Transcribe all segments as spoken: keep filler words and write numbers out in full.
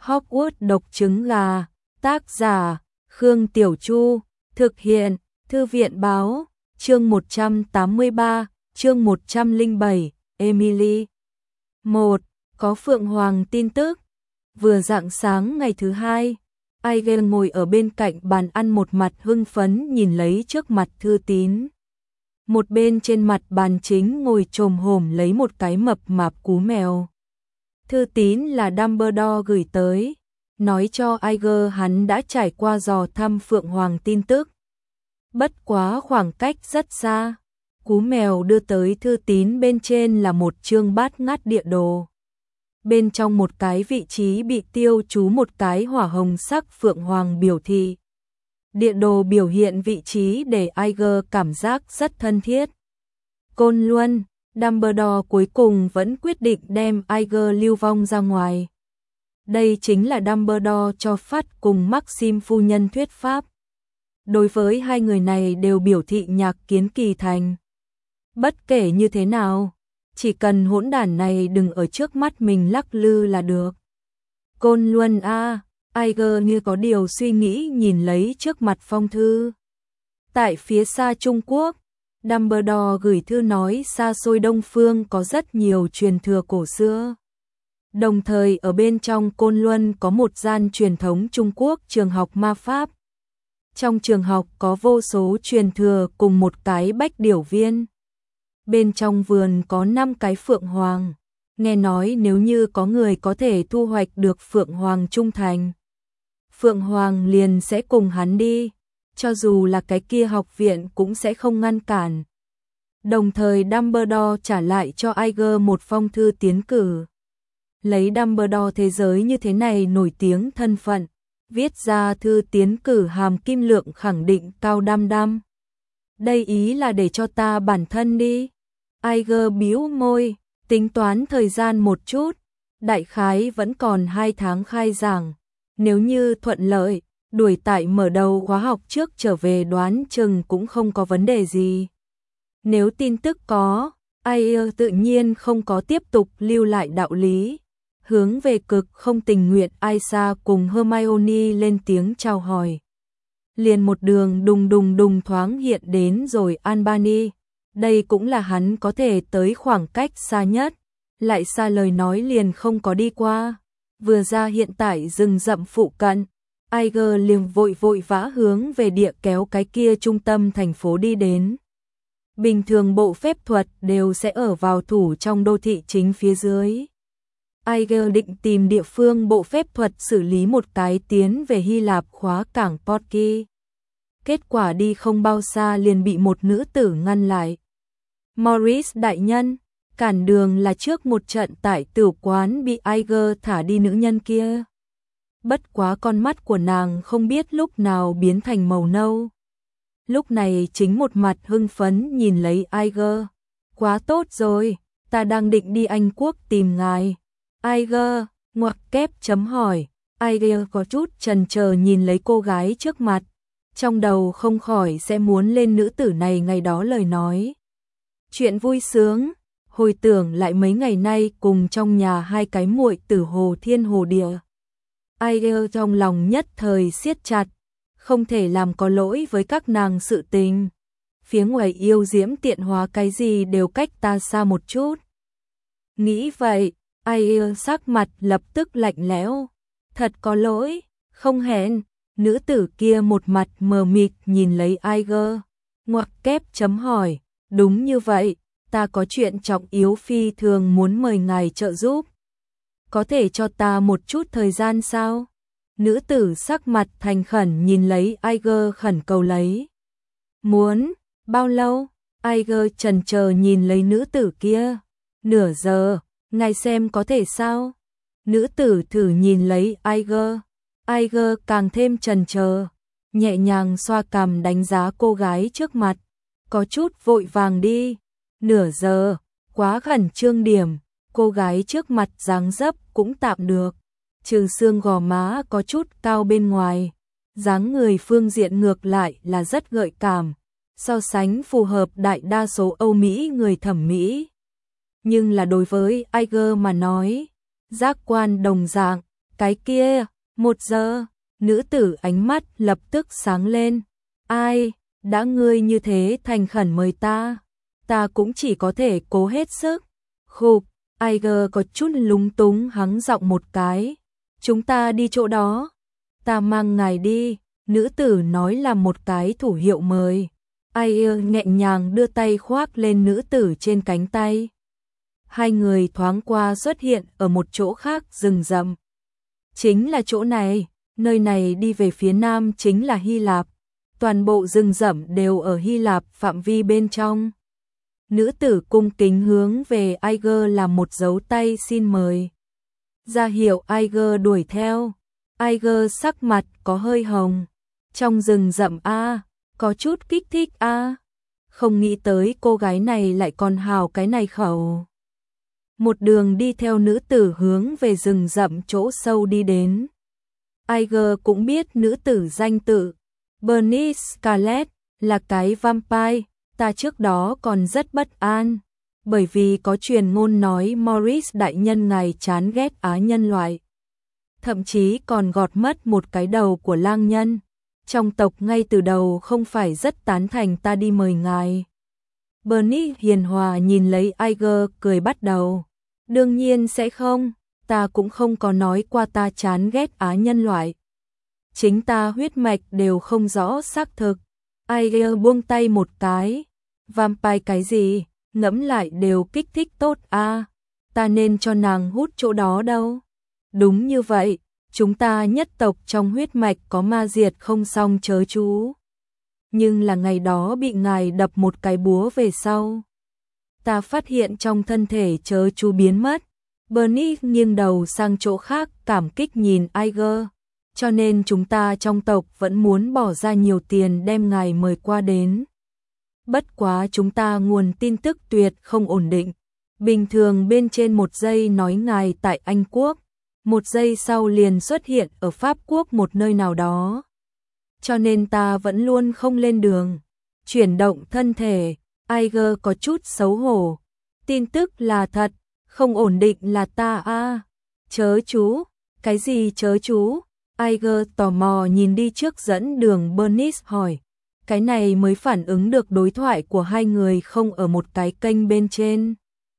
Hogwarts độc trứng gà, tác giả Khương Tiểu Chu, thực hiện Thư viện báo, chương một trăm tám mươi ba, chương một trăm lẻ bảy, Emily. một. Có Phượng Hoàng tin tức. Vừa rạng sáng ngày thứ hai, Aigel ngồi ở bên cạnh bàn ăn một mặt hưng phấn nhìn lấy trước mặt thư tín. Một bên trên mặt bàn chính ngồi chồm hổm lấy một cái mập mạp cú mèo. Thư tín là Dumbledore gửi tới, nói cho Aigel hắn đã trải qua dò thăm Phượng Hoàng tin tức. Bất quá khoảng cách rất xa, cú mèo đưa tới thư tín bên trên là một chương bát ngát địa đồ. Bên trong một cái vị trí bị tiêu chú một cái hỏa hồng sắc Phượng Hoàng biểu thị. Địa đồ biểu hiện vị trí để Aigel cảm giác rất thân thiết. Côn Luân, Dumbledore cuối cùng vẫn quyết định đem Aigel lưu vong ra ngoài. Đây chính là Dumbledore cho phép cùng Maxim phu nhân thuyết pháp. Đối với hai người này đều biểu thị nhạc kiến kỳ thành. Bất kể như thế nào, chỉ cần hỗn đản này đừng ở trước mắt mình lắc lư là được. Côn Luân a, à, Aigel như có điều suy nghĩ nhìn lấy trước mặt phong thư. Tại phía xa Trung Quốc, Dumbledore gửi thư nói xa xôi Đông Phương có rất nhiều truyền thừa cổ xưa. Đồng thời ở bên trong Côn Luân có một gian truyền thống Trung Quốc trường học ma pháp. Trong trường học có vô số truyền thừa cùng một cái bách điểu viên. Bên trong vườn có năm cái Phượng Hoàng. Nghe nói nếu như có người có thể thu hoạch được Phượng Hoàng trung thành, Phượng Hoàng liền sẽ cùng hắn đi, cho dù là cái kia học viện cũng sẽ không ngăn cản. Đồng thời Dumbledore trả lại cho Aigel một phong thư tiến cử. Lấy Dumbledore thế giới như thế này nổi tiếng thân phận, viết ra thư tiến cử hàm kim lượng khẳng định cao đăm đăm. Đây ý là để cho ta bản thân đi. Aigel bĩu môi, tính toán thời gian một chút, đại khái vẫn còn hai tháng khai giảng. Nếu như thuận lợi, đuổi tại mở đầu khóa học trước trở về đoán chừng cũng không có vấn đề gì. Nếu tin tức có, Aigel tự nhiên không có tiếp tục lưu lại đạo lý. Hướng về cực không tình nguyện Aisha cùng Hermione lên tiếng chào hỏi. Liền một đường đùng đùng đùng thoáng hiện đến rồi Albany. Đây cũng là hắn có thể tới khoảng cách xa nhất. Lại xa lời nói liền không có đi qua. Vừa ra hiện tại rừng rậm phụ cận, Aigel liền vội vội vã hướng về địa kéo cái kia trung tâm thành phố đi đến. Bình thường bộ phép thuật đều sẽ ở vào thủ trong đô thị chính phía dưới. Aigel định tìm địa phương bộ phép thuật xử lý một cái tiến về Hy Lạp khóa cảng Porky. Kết quả đi không bao xa liền bị một nữ tử ngăn lại. Morris đại nhân, cản đường là trước một trận tại tử quán bị Aigel thả đi nữ nhân kia. Bất quá con mắt của nàng không biết lúc nào biến thành màu nâu. Lúc này chính một mặt hưng phấn nhìn lấy Aigel. Quá tốt rồi, ta đang định đi Anh Quốc tìm ngài. Aigel, ngoặc kép chấm hỏi. Aigel có chút chần chờ nhìn lấy cô gái trước mặt. Trong đầu không khỏi sẽ muốn lên nữ tử này ngày đó lời nói. Chuyện vui sướng, hồi tưởng lại mấy ngày nay cùng trong nhà hai cái muội tử Hồ Thiên Hồ Địa. Aigel trong lòng nhất thời siết chặt, không thể làm có lỗi với các nàng sự tình. Phía ngoài yêu diễm tiện hóa cái gì đều cách ta xa một chút. Nghĩ vậy, Aigel sắc mặt lập tức lạnh lẽo. Thật có lỗi, không hẹn. Nữ tử kia một mặt mờ mịt nhìn lấy Aigel. Ngoặc kép chấm hỏi. Đúng như vậy, ta có chuyện trọng yếu phi thường muốn mời ngài trợ giúp. Có thể cho ta một chút thời gian sao? Nữ tử sắc mặt thành khẩn nhìn lấy Aigel khẩn cầu lấy. Muốn, bao lâu? Aigel chần chờ nhìn lấy nữ tử kia. Nửa giờ, ngài xem có thể sao? Nữ tử thử nhìn lấy Aigel. Aigel càng thêm chần chờ, nhẹ nhàng xoa cằm đánh giá cô gái trước mặt. Có chút vội vàng đi. Nửa giờ, quá khẩn trương điểm. Cô gái trước mặt dáng dấp cũng tạm được. Trừ xương gò má có chút cao bên ngoài. Dáng người phương diện ngược lại là rất gợi cảm. So sánh phù hợp đại đa số Âu Mỹ người thẩm mỹ. Nhưng là đối với Aigel mà nói, giác quan đồng dạng, Cái kia, một giờ, nữ tử ánh mắt lập tức sáng lên. Ai, đã ngươi như thế thành khẩn mời ta, ta cũng chỉ có thể cố hết sức. Khục, Aiger có chút lúng túng hắng giọng một cái. Chúng ta đi chỗ đó, ta mang ngài đi, nữ tử nói là một cái thủ hiệu mời. Aiger nhẹ nhàng đưa tay khoác lên nữ tử trên cánh tay. Hai người thoáng qua xuất hiện ở một chỗ khác rừng rậm. Chính là chỗ này, nơi này đi về phía nam chính là Hy Lạp. Toàn bộ rừng rậm đều ở Hy Lạp phạm vi bên trong. Nữ tử cung kính hướng về Aiger làm một dấu tay xin mời. Ra hiệu Aiger đuổi theo. Aiger sắc mặt có hơi hồng. Trong rừng rậm a, có chút kích thích a. Không nghĩ tới cô gái này lại còn hào cái này khẩu. Một đường đi theo nữ tử hướng về rừng rậm chỗ sâu đi đến. Aiger cũng biết nữ tử danh tự. Bernice Scarlett là cái vampire. Ta trước đó còn rất bất an, bởi vì có truyền ngôn nói Morris đại nhân ngài chán ghét á nhân loại. Thậm chí còn gọt mất một cái đầu của lang nhân. Trong tộc ngay từ đầu không phải rất tán thành ta đi mời ngài. Bernie hiền hòa nhìn lấy Aiger cười bắt đầu. Đương nhiên sẽ không, ta cũng không có nói qua ta chán ghét á nhân loại. Chính ta huyết mạch đều không rõ xác thực. Aiger buông tay một cái. Vampire cái gì, ngẫm lại đều kích thích tốt a. À, ta nên cho nàng hút chỗ đó đâu. Đúng như vậy, chúng ta nhất tộc trong huyết mạch có ma diệt không xong chớ chú. Nhưng là ngày đó bị ngài đập một cái búa về sau. Ta phát hiện trong thân thể chớ chú biến mất. Bernie nghiêng đầu sang chỗ khác cảm kích nhìn Aiger. Cho nên chúng ta trong tộc vẫn muốn bỏ ra nhiều tiền đem ngài mời qua đến. Bất quá chúng ta nguồn tin tức tuyệt không ổn định. Bình thường bên trên một giây nói ngài tại Anh Quốc, một giây sau liền xuất hiện ở Pháp Quốc một nơi nào đó. Cho nên ta vẫn luôn không lên đường. Chuyển động thân thể, Aiger có chút xấu hổ. Tin tức là thật, không ổn định là ta a. À, chớ chú, cái gì chớ chú? Aiger tò mò nhìn đi trước dẫn đường Bernice hỏi. Cái này mới phản ứng được đối thoại của hai người không ở một cái kênh bên trên.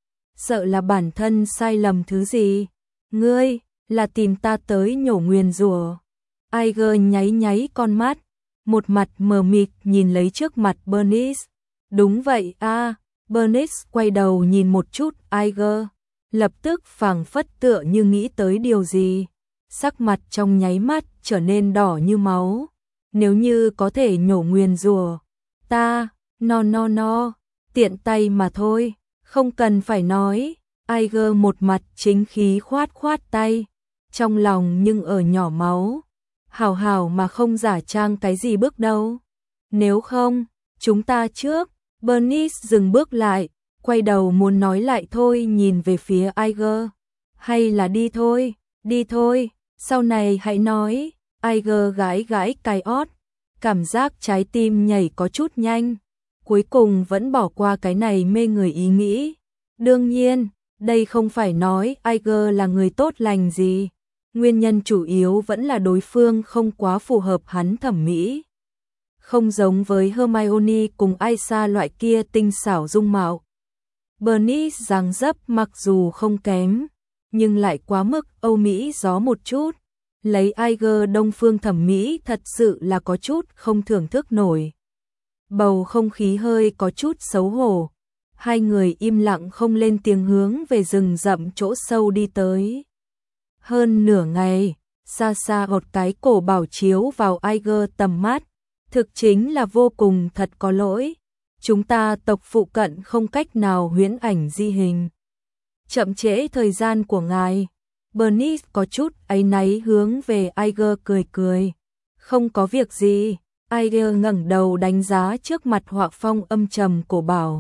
Sợ là bản thân sai lầm thứ gì? Ngươi, là tìm ta tới nhổ nguyền rủa. Aiger nháy nháy con mắt, một mặt mờ mịt nhìn lấy trước mặt Bernice. Đúng vậy a. À, Bernice quay đầu nhìn một chút Aiger, lập tức phảng phất tựa như nghĩ tới điều gì. Sắc mặt trong nháy mắt trở nên đỏ như máu. Nếu như có thể nhổ nguyền rủa, ta, no no no, tiện tay mà thôi, không cần phải nói. Aiger một mặt chính khí khoát khoát tay, trong lòng nhưng ở nhỏ máu. Hảo hảo mà không giả trang cái gì bước đâu. Nếu không, chúng ta trước. Bernice dừng bước lại, quay đầu muốn nói lại thôi nhìn về phía Aiger. Hay là đi thôi, đi thôi, sau này hãy nói. Aiger gãi gãi cái ót, cảm giác trái tim nhảy có chút nhanh, cuối cùng vẫn bỏ qua cái này mê người ý nghĩ. Đương nhiên, đây không phải nói Aiger là người tốt lành gì, nguyên nhân chủ yếu vẫn là đối phương không quá phù hợp hắn thẩm mỹ. Không giống với Hermione cùng Aisha loại kia tinh xảo dung mạo. Bernice dáng dấp mặc dù không kém, nhưng lại quá mức Âu Mỹ gió một chút. Lấy Aiger đông phương thẩm mỹ thật sự là có chút không thưởng thức nổi. Bầu không khí hơi có chút xấu hổ. Hai người im lặng không lên tiếng hướng về rừng rậm chỗ sâu đi tới. Hơn nửa ngày, xa xa một cái cổ bảo chiếu vào Aiger tầm mắt. Thực chính là vô cùng thật có lỗi. Chúng ta tộc phụ cận không cách nào huyễn ảnh di hình. Chậm trễ thời gian của ngài. Bernice có chút áy náy hướng về Aiger cười cười. Không có việc gì. Aiger ngẩng đầu đánh giá trước mặt họa phong âm trầm cổ bảo.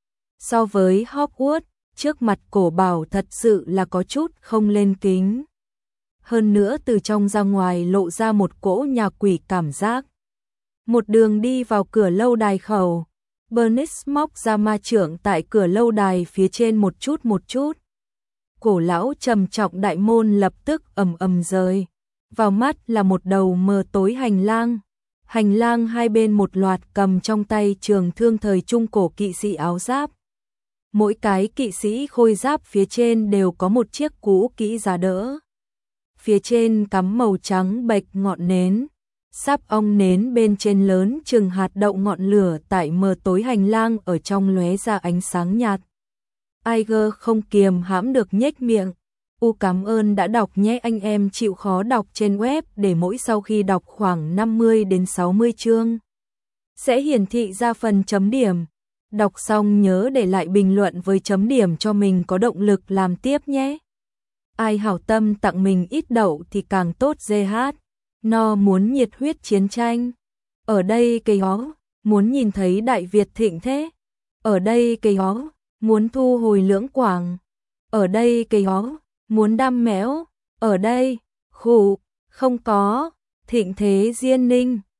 So với Hogwarts, trước mặt cổ bảo thật sự là có chút không lên kính. Hơn nữa từ trong ra ngoài lộ ra một cỗ nhà quỷ cảm giác. Một đường đi vào cửa lâu đài khẩu. Bernice móc ra ma trượng tại cửa lâu đài phía trên một chút một chút. cổ lão trầm trọng đại môn lập tức ầm ầm rơi. Vào mắt là một đầu mờ tối hành lang. Hành lang hai bên một loạt cầm trong tay trường thương thời trung cổ kỵ sĩ áo giáp. Mỗi cái kỵ sĩ khôi giáp phía trên đều có một chiếc cũ kỹ giá đỡ. Phía trên cắm màu trắng bạch ngọn nến. Sáp ong nến bên trên lớn chừng hạt đậu ngọn lửa tại mờ tối hành lang ở trong lóe ra ánh sáng nhạt. Aiger không kiềm hãm được nhếch miệng. U cảm ơn đã đọc nhé, anh em chịu khó đọc trên web để mỗi sau khi đọc khoảng năm mươi đến sáu mươi chương sẽ hiển thị ra phần chấm điểm. Đọc xong nhớ để lại bình luận với chấm điểm cho mình có động lực làm tiếp nhé. Ai hảo tâm tặng mình ít đậu thì càng tốt. giê hát No muốn nhiệt huyết chiến tranh. Ở đây cây hó, muốn nhìn thấy Đại Việt thịnh thế. Ở đây cây hó, muốn thu hồi Lưỡng Quảng. Ở đây cây hó, muốn đam mẽo. Ở đây, khủ, không có, thịnh thế Diên Ninh.